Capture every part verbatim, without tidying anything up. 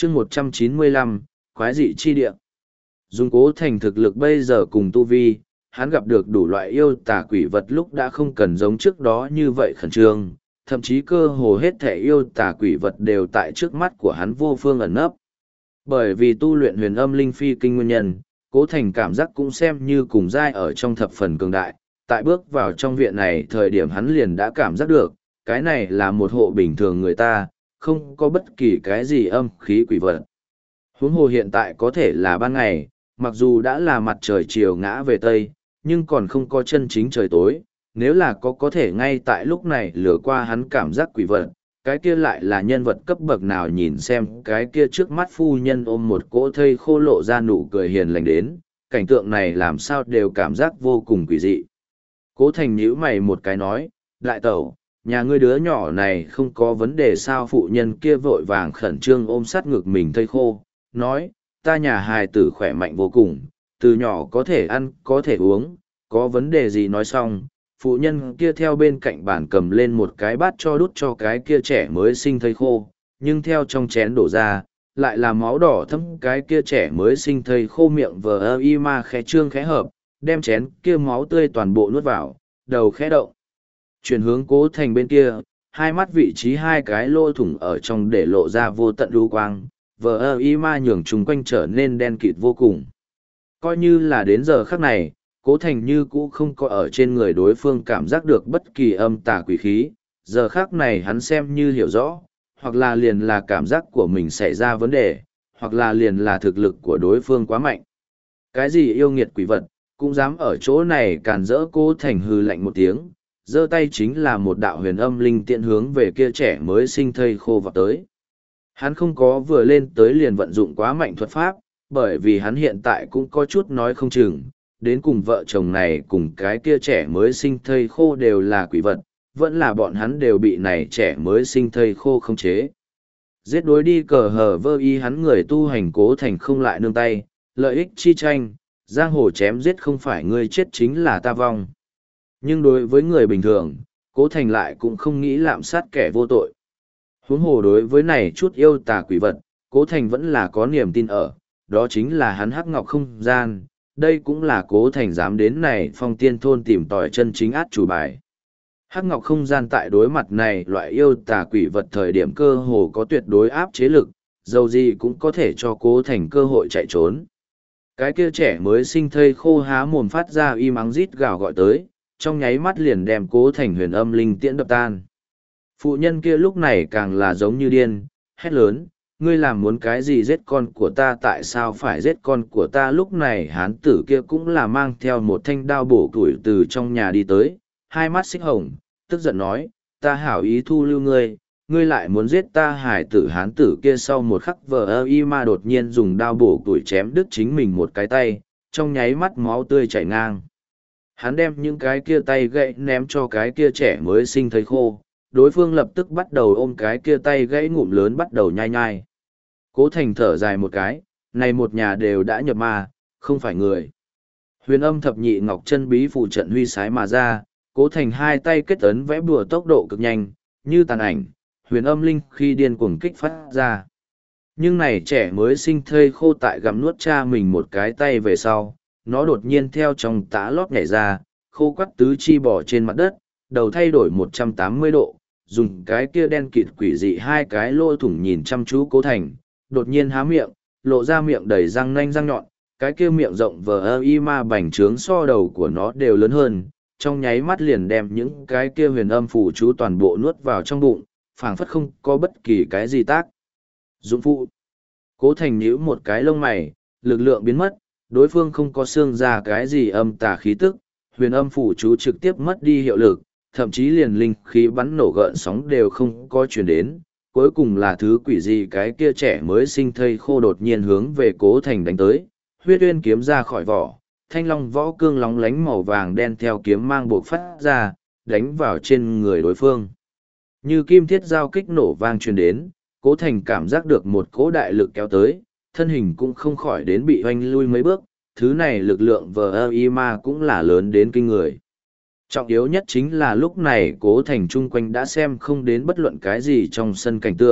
chương một trăm chín mươi lăm, quái dị chi địa. Dùng Cố Thành thực lực bây giờ cùng tu vi, hắn gặp được đủ loại yêu tà quỷ vật lúc đã không cần giống trước đó như vậy khẩn trương, thậm chí cơ hồ hết thể yêu tà quỷ vật đều tại trước mắt của hắn vô phương ẩn nấp. Bởi vì tu luyện huyền âm linh phi kinh nguyên nhân, Cố Thành cảm giác cũng xem như cùng giai ở trong thập phần cường đại, tại bước vào trong viện này thời điểm hắn liền đã cảm giác được, cái này là một hộ bình thường người ta, không có bất kỳ cái gì âm khí quỷ vật. Huống hồ hiện tại có thể là ban ngày, mặc dù đã là mặt trời chiều ngã về Tây, nhưng còn không có chân chính trời tối, nếu là có có thể ngay tại lúc này lừa qua hắn cảm giác quỷ vật, cái kia lại là nhân vật cấp bậc nào nhìn xem cái kia trước mắt phu nhân ôm một cỗ thây khô lộ ra nụ cười hiền lành đến, cảnh tượng này làm sao đều cảm giác vô cùng quỷ dị. Cố Thành nhíu mày một cái nói, đại tẩu, nhà ngươi đứa nhỏ này không có vấn đề sao? Phụ nhân kia vội vàng khẩn trương ôm sát ngực mình thây khô, nói, ta nhà hài tử khỏe mạnh vô cùng, từ nhỏ có thể ăn, có thể uống, có vấn đề gì nói xong. Phụ nhân kia theo bên cạnh bàn cầm lên một cái bát cho đút cho cái kia trẻ mới sinh thây khô, nhưng theo trong chén đổ ra, lại là máu đỏ thấm. Cái kia trẻ mới sinh thây khô miệng vờ ơ y ma khẽ trương khẽ hợp, đem chén kia máu tươi toàn bộ nuốt vào, đầu khẽ động. Chuyển hướng Cố Thành bên kia, hai mắt vị trí hai cái lỗ thủng ở trong để lộ ra vô tận lưu quang, vờ ơ y ma nhường chung quanh trở nên đen kịt vô cùng. Coi như là đến giờ khắc này, Cố Thành như cũ không có ở trên người đối phương cảm giác được bất kỳ âm tà quỷ khí, giờ khắc này hắn xem như hiểu rõ, hoặc là liền là cảm giác của mình xảy ra vấn đề, hoặc là liền là thực lực của đối phương quá mạnh. Cái gì yêu nghiệt quỷ vật, cũng dám ở chỗ này càn rỡ. Cố Thành hừ lạnh một tiếng, giơ tay chính là một đạo huyền âm linh tiện hướng về kia trẻ mới sinh thây khô vào tới. Hắn không có vừa lên tới liền vận dụng quá mạnh thuật pháp, bởi vì hắn hiện tại cũng có chút nói không chừng, đến cùng vợ chồng này cùng cái kia trẻ mới sinh thây khô đều là quỷ vật, vẫn là bọn hắn đều bị này trẻ mới sinh thây khô khống chế. Giết đối đi cờ hờ vơ y, hắn người tu hành Cố Thành không lại nương tay, lợi ích chi tranh, giang hồ chém giết không phải ngươi chết chính là ta vong. Nhưng đối với người bình thường, Cố Thành lại cũng không nghĩ lạm sát kẻ vô tội. Huống hồ đối với này chút yêu tà quỷ vật, Cố Thành vẫn là có niềm tin ở, đó chính là hắn hắc ngọc không gian, đây cũng là Cố Thành dám đến này Phong Tiên thôn tìm tòi chân chính át chủ bài. Hắc ngọc không gian tại đối mặt này loại yêu tà quỷ vật thời điểm cơ hồ có tuyệt đối áp chế lực, dầu gì cũng có thể cho Cố Thành cơ hội chạy trốn. Cái kia trẻ mới sinh thây khô há mồm phát ra y mắng rít gào gọi tới, trong nháy mắt liền đem Cố Thành huyền âm linh tiễn đập tan. Phụ nhân kia lúc này càng là giống như điên, hét lớn, ngươi làm muốn cái gì giết con của ta, tại sao phải giết con của ta? Lúc này hán tử kia cũng là mang theo một thanh đao bổ củi từ trong nhà đi tới, hai mắt xích hồng, tức giận nói, ta hảo ý thu lưu ngươi, ngươi lại muốn giết ta. Hải tử hán tử kia sau một khắc vờ ơ y ma đột nhiên dùng đao bổ củi chém đứt chính mình một cái tay, trong nháy mắt máu tươi chảy ngang. Hắn đem những cái kia tay gãy ném cho cái kia trẻ mới sinh thấy khô, đối phương lập tức bắt đầu ôm cái kia tay gãy ngụm lớn bắt đầu nhai nhai. Cố Thành thở dài một cái, này một nhà đều đã nhập ma, không phải người. Huyền âm thập nhị ngọc chân bí phụ trận huy sái mà ra, Cố Thành hai tay kết ấn vẽ bùa tốc độ cực nhanh, như tàn ảnh, huyền âm linh khi điên cuồng kích phát ra. Nhưng này trẻ mới sinh thây khô tại gặm nuốt cha mình một cái tay về sau, nó đột nhiên theo trong tã lót nhảy ra, khô quắt tứ chi bỏ trên mặt đất, đầu thay đổi một trăm tám mươi độ, dùng cái kia đen kịt quỷ dị hai cái lỗ thủng nhìn chăm chú Cố Thành, đột nhiên há miệng, lộ ra miệng đầy răng nanh răng nhọn, cái kia miệng rộng vờ ơ y ma bành trướng so đầu của nó đều lớn hơn, trong nháy mắt liền đem những cái kia huyền âm phù chú toàn bộ nuốt vào trong bụng, phảng phất không có bất kỳ cái gì tác dụng phụ. Cố Thành nhíu một cái lông mày, lực lượng biến mất, đối phương không có xương ra cái gì âm tà khí tức, huyền âm phù chú trực tiếp mất đi hiệu lực, thậm chí liền linh khí bắn nổ gợn sóng đều không có truyền đến. Cuối cùng là thứ quỷ gì cái kia trẻ mới sinh thây khô đột nhiên hướng về Cố Thành đánh tới, huyết uyên kiếm ra khỏi vỏ, thanh long võ cương lóng lánh màu vàng đen theo kiếm mang buộc phát ra, đánh vào trên người đối phương. Như kim thiết giao kích nổ vang truyền đến, Cố Thành cảm giác được một cỗ đại lực kéo tới, thân hình cũng không khỏi đến bị hoanh lui mấy bước, thứ này lực lượng vờ ơ y ma cũng là lớn đến kinh người. Trọng yếu nhất chính là lúc này Cố Thành chung quanh đã xem không đến bất luận cái gì trong sân cảnh tượng,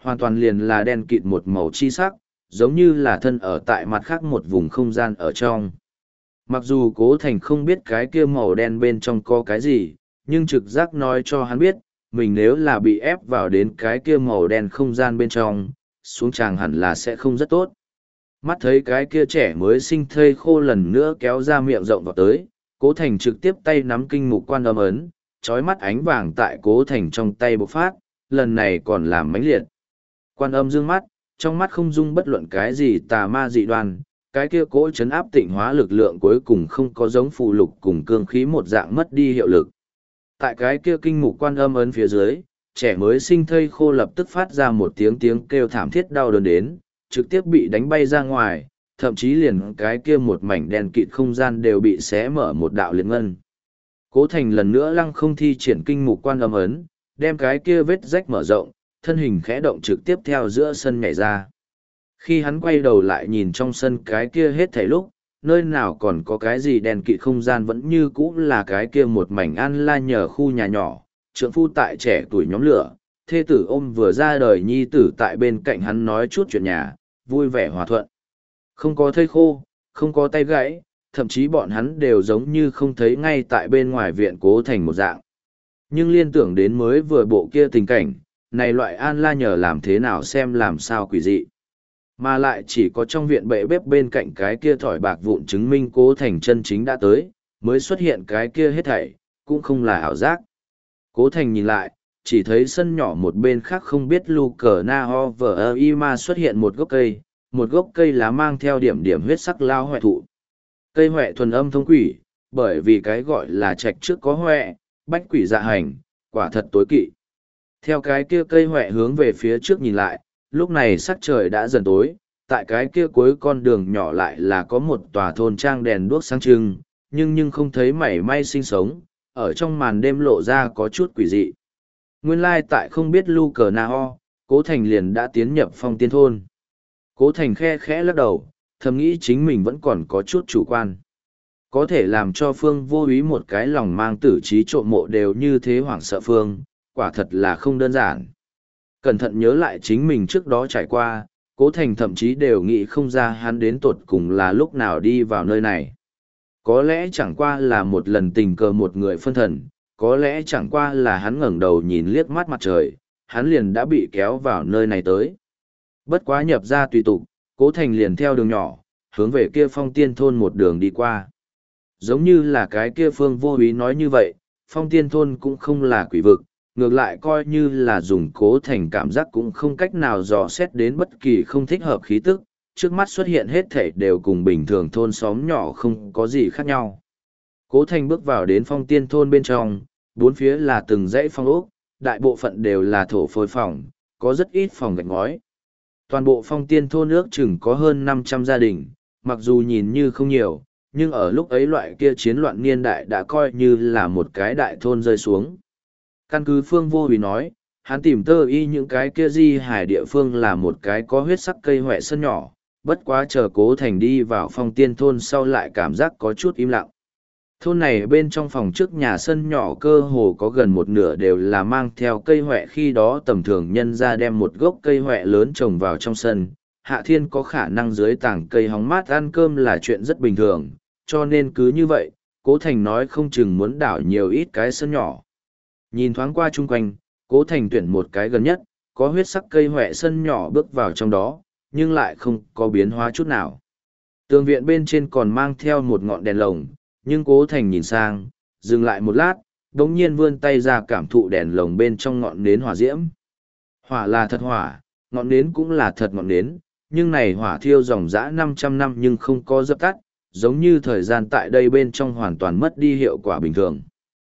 hoàn toàn liền là đen kịt một màu chi sắc, giống như là thân ở tại mặt khác một vùng không gian ở trong. Mặc dù Cố Thành không biết cái kia màu đen bên trong có cái gì, nhưng trực giác nói cho hắn biết, mình nếu là bị ép vào đến cái kia màu đen không gian bên trong, xuống tràng hẳn là sẽ không rất tốt. Mắt thấy cái kia trẻ mới sinh thây khô lần nữa kéo ra miệng rộng vào tới, Cố Thành trực tiếp tay nắm kinh mục quan âm ấn, trói mắt ánh vàng tại Cố Thành trong tay bộc phát, lần này còn làm mãnh liệt. Quan âm dương mắt, trong mắt không dung bất luận cái gì tà ma dị đoan, cái kia cỗ chấn áp tịnh hóa lực lượng cuối cùng không có giống phù lục cùng cương khí một dạng mất đi hiệu lực. Tại cái kia kinh mục quan âm ấn phía dưới, trẻ mới sinh thây khô lập tức phát ra một tiếng tiếng kêu thảm thiết đau đớn đến, trực tiếp bị đánh bay ra ngoài, thậm chí liền cái kia một mảnh đen kịt không gian đều bị xé mở một đạo liệt ngân. Cố Thành lần nữa lăng không thi triển kinh mục quan âm ấn, đem cái kia vết rách mở rộng, thân hình khẽ động trực tiếp theo giữa sân nhảy ra. Khi hắn quay đầu lại nhìn trong sân cái kia hết thảy lúc, nơi nào còn có cái gì đèn kịt không gian vẫn như cũ là cái kia một mảnh an la nhờ khu nhà nhỏ, trượng phu tại trẻ tuổi nhóm lửa, thê tử ôm vừa ra đời nhi tử tại bên cạnh hắn nói chút chuyện nhà, vui vẻ hòa thuận. Không có thây khô, không có tay gãy, thậm chí bọn hắn đều giống như không thấy ngay tại bên ngoài viện Cố Thành một dạng. Nhưng liên tưởng đến mới vừa bộ kia tình cảnh, này loại an la nhờ làm thế nào xem làm sao quỷ dị. Mà lại chỉ có trong viện bệ bếp bên cạnh cái kia thỏi bạc vụn chứng minh Cố Thành chân chính đã tới, mới xuất hiện cái kia hết thảy, cũng không là ảo giác. Cố Thành nhìn lại, chỉ thấy sân nhỏ một bên khác không biết lu cờ na ho vờ y ma xuất hiện một gốc cây, một gốc cây lá mang theo điểm điểm huyết sắc lao hoại thụ. Cây hoẹ thuần âm thông quỷ, bởi vì cái gọi là trạch trước có hoẹ, bách quỷ dạ hành, quả thật tối kỵ. Theo cái kia cây hoẹ hướng về phía trước nhìn lại, lúc này sắc trời đã dần tối, tại cái kia cuối con đường nhỏ lại là có một tòa thôn trang đèn đuốc sáng trưng, nhưng nhưng không thấy mảy may sinh sống, ở trong màn đêm lộ ra có chút quỷ dị. Nguyên lai tại không biết lu cờ na ho, Cố Thành liền đã tiến nhập phong tiên thôn. Cố Thành khe khẽ lắc đầu, thầm nghĩ chính mình vẫn còn có chút chủ quan. Có thể làm cho Phương Vô Úy một cái lòng mang tử trí trộm mộ đều như thế hoảng sợ Phương, quả thật là không đơn giản. Cẩn thận nhớ lại chính mình trước đó trải qua, Cố Thành thậm chí đều nghĩ không ra hắn đến tột cùng là lúc nào đi vào nơi này. Có lẽ chẳng qua là một lần tình cờ một người phân thần, có lẽ chẳng qua là hắn ngẩng đầu nhìn liếc mắt mặt trời, hắn liền đã bị kéo vào nơi này tới. Bất quá nhập ra tùy tục, Cố Thành liền theo đường nhỏ, hướng về kia phong tiên thôn một đường đi qua. Giống như là cái kia Phương Vô Úy nói như vậy, phong tiên thôn cũng không là quỷ vực, ngược lại coi như là dùng Cố Thành cảm giác cũng không cách nào dò xét đến bất kỳ không thích hợp khí tức, trước mắt xuất hiện hết thảy đều cùng bình thường thôn xóm nhỏ không có gì khác nhau. Cố Thành bước vào đến phong tiên thôn bên trong, bốn phía là từng dãy phong ốc, đại bộ phận đều là thổ phôi phòng, có rất ít phòng gạch ngói. Toàn bộ phong tiên thôn ước chừng có hơn năm trăm gia đình, mặc dù nhìn như không nhiều, nhưng ở lúc ấy loại kia chiến loạn niên đại đã coi như là một cái đại thôn rơi xuống. Căn cứ Phương Vô Úy nói, hắn tìm tơ y những cái kia di hải địa phương là một cái có huyết sắc cây hoẹ sân nhỏ, bất quá chờ Cố Thành đi vào phong tiên thôn sau lại cảm giác có chút im lặng. Thôn này bên trong phòng trước nhà sân nhỏ cơ hồ có gần một nửa đều là mang theo cây hoẹ, khi đó tầm thường nhân ra đem một gốc cây hoẹ lớn trồng vào trong sân. Hạ thiên có khả năng dưới tảng cây hóng mát ăn cơm là chuyện rất bình thường, cho nên cứ như vậy, Cố Thành nói không chừng muốn đảo nhiều ít cái sân nhỏ. Nhìn thoáng qua chung quanh, Cố Thành tuyển một cái gần nhất, có huyết sắc cây hoẹ sân nhỏ bước vào trong đó, nhưng lại không có biến hóa chút nào. Tường viện bên trên còn mang theo một ngọn đèn lồng, nhưng Cố Thành nhìn sang, dừng lại một lát, đống nhiên vươn tay ra cảm thụ đèn lồng bên trong ngọn nến hỏa diễm. Hỏa là thật hỏa, ngọn nến cũng là thật ngọn nến, nhưng này hỏa thiêu dòng dã năm trăm năm nhưng không có dập tắt, giống như thời gian tại đây bên trong hoàn toàn mất đi hiệu quả bình thường.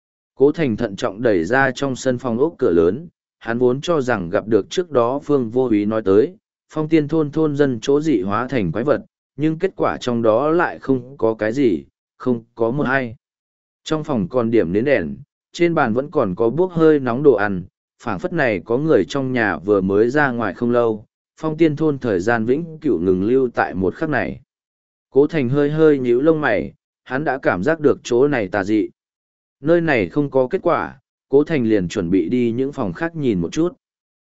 Cố Thành thận trọng đẩy ra trong sân phòng ốc cửa lớn, hắn vốn cho rằng gặp được trước đó Phương Vô Úy nói tới, phong tiên thôn thôn dân chỗ dị hóa thành quái vật, nhưng kết quả trong đó lại không có cái gì, không có một ai. Trong phòng còn điểm nến đèn, trên bàn vẫn còn có bốc hơi nóng đồ ăn, phảng phất này có người trong nhà vừa mới ra ngoài không lâu, phong tiên thôn thời gian vĩnh cửu ngừng lưu tại một khắc này. Cố Thành hơi hơi nhíu lông mày, hắn đã cảm giác được chỗ này tà dị. Nơi này không có kết quả, Cố Thành liền chuẩn bị đi những phòng khác nhìn một chút.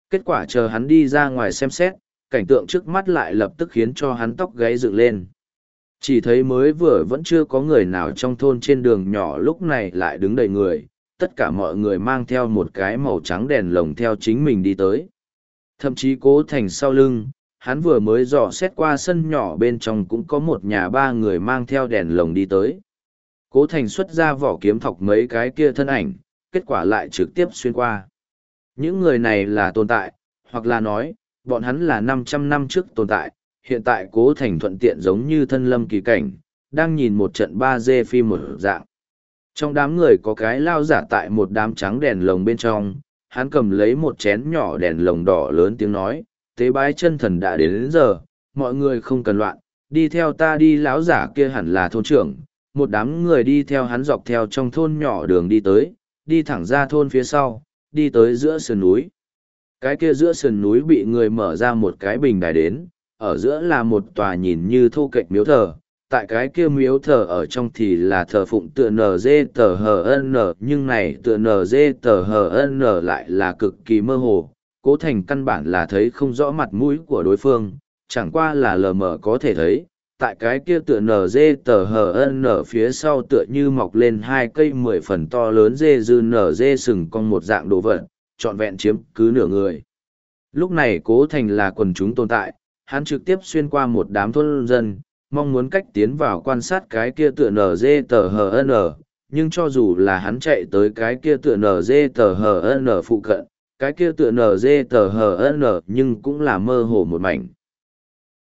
Kết quả chờ hắn đi ra ngoài xem xét, cảnh tượng trước mắt lại lập tức khiến cho hắn tóc gáy dựng lên. Chỉ thấy mới vừa vẫn chưa có người nào trong thôn trên đường nhỏ lúc này lại đứng đầy người, tất cả mọi người mang theo một cái màu trắng đèn lồng theo chính mình đi tới. Thậm chí Cố Thành sau lưng, hắn vừa mới dò xét qua sân nhỏ bên trong cũng có một nhà ba người mang theo đèn lồng đi tới. Cố Thành xuất ra vỏ kiếm thọc mấy cái kia thân ảnh, kết quả lại trực tiếp xuyên qua. Những người này là tồn tại, hoặc là nói, bọn hắn là năm trăm năm trước tồn tại, hiện tại Cố Thành thuận tiện giống như thân lâm kỳ cảnh, đang nhìn một trận ba D phim một dạng. Trong đám người có cái lao giả tại một đám trắng đèn lồng bên trong, hắn cầm lấy một chén nhỏ đèn lồng đỏ lớn tiếng nói, tế bái chân thần đã đến, đến giờ, mọi người không cần loạn, đi theo ta đi. Lão giả kia hẳn là thôn trưởng, một đám người đi theo hắn dọc theo trong thôn nhỏ đường đi tới, đi thẳng ra thôn phía sau, đi tới giữa sườn núi. Cái kia giữa sườn núi bị người mở ra một cái bình đài đến, ở giữa là một tòa nhìn như thô kệch miếu thờ, tại cái kia miếu thờ ở trong thì là thờ phụng tựa en giê tờ hờ en, nhưng này tựa en giê tờ hờ en lại là cực kỳ mơ hồ, Cố Thành căn bản là thấy không rõ mặt mũi của đối phương, chẳng qua là lờ mờ có thể thấy, tại cái kia tựa en giê tờ hờ en phía sau tựa như mọc lên hai cây mười phần to lớn dê dư en giê sừng cong một dạng đồ vật, trọn vẹn chiếm cứ nửa người. Lúc này Cố Thành là quần chúng tồn tại, hắn trực tiếp xuyên qua một đám thôn dân, mong muốn cách tiến vào quan sát cái kia tựa en giê tờ hờ en, nhưng cho dù là hắn chạy tới cái kia tựa en giê tờ hờ en phụ cận, cái kia tựa en giê tờ hờ en nhưng cũng là mơ hồ một mảnh.